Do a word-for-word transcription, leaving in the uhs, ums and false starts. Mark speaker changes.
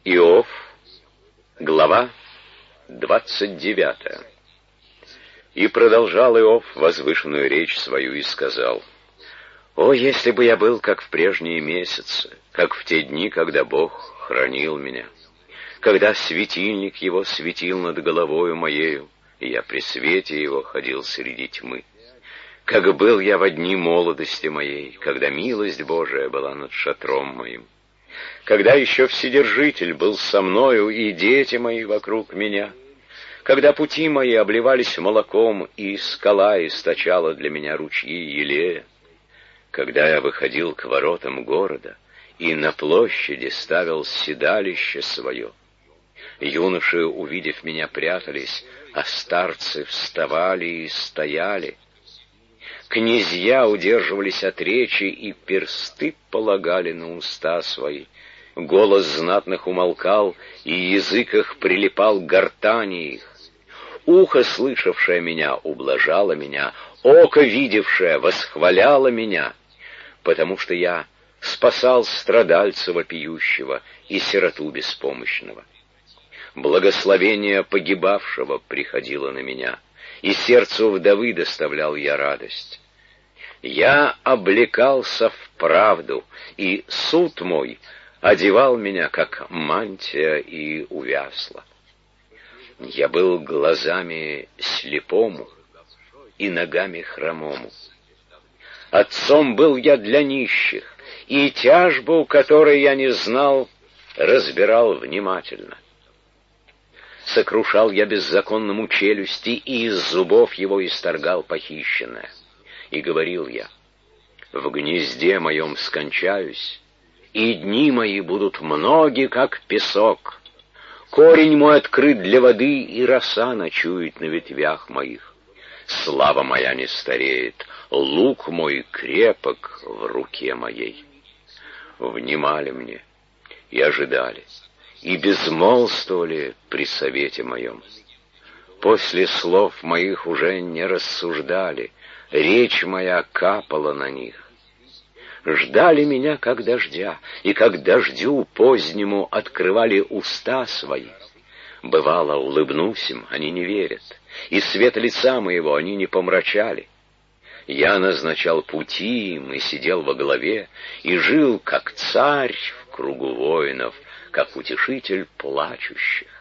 Speaker 1: Иов, глава двадцать девятая. И продолжал Иов возвышенную речь свою и сказал: «О, если бы я был, как в прежние месяцы, как в те дни, когда Бог хранил меня, когда светильник Его светил над головою моею, и я при свете Его ходил среди тьмы. Как был я во дни молодости моей, когда милость Божия была над шатром моим, когда еще Вседержитель был со мною, и дети мои вокруг меня, когда пути мои обливались молоком, и скала источала для меня ручьи елея, когда я выходил к воротам города и на площади ставил седалище свое. Юноши, увидев меня, прятались, а старцы вставали и стояли. Князья удерживались от речи, и персты полагали на уста свои. Голос знатных умолкал, и язык их прилипал к гортани их. Ухо, слышавшее меня, ублажало меня, око, видевшее, восхваляло меня, потому что я спасал страдальца вопиющего и сироту беспомощного. Благословение погибавшего приходило на меня, и сердцу вдовы доставлял я радость. Я облекался в правду, и суд мой одевал меня, как мантия, и увясла. Я был глазами слепому и ногами хромому. Отцом был я для нищих, и тяжбу, которой я не знал, разбирал внимательно. Сокрушал я беззаконному челюсти, и из зубов его исторгал похищенное. И говорил я: в гнезде моем скончаюсь, и дни мои будут многи, как песок. Корень мой открыт для воды, и роса ночует на ветвях моих. Слава моя не стареет, лук мой крепок в руке моей. Внимали мне и ожидали, и безмолвствовали при совете моем. После слов моих уже не рассуждали, речь моя капала на них. Ждали меня, как дождя, и как дождю позднему открывали уста свои. Бывало, улыбнусь им, они не верят, и свет лица моего они не помрачали. Я назначал пути им и сидел во главе, и жил, как царь в кругу воинов, как утешитель плачущих.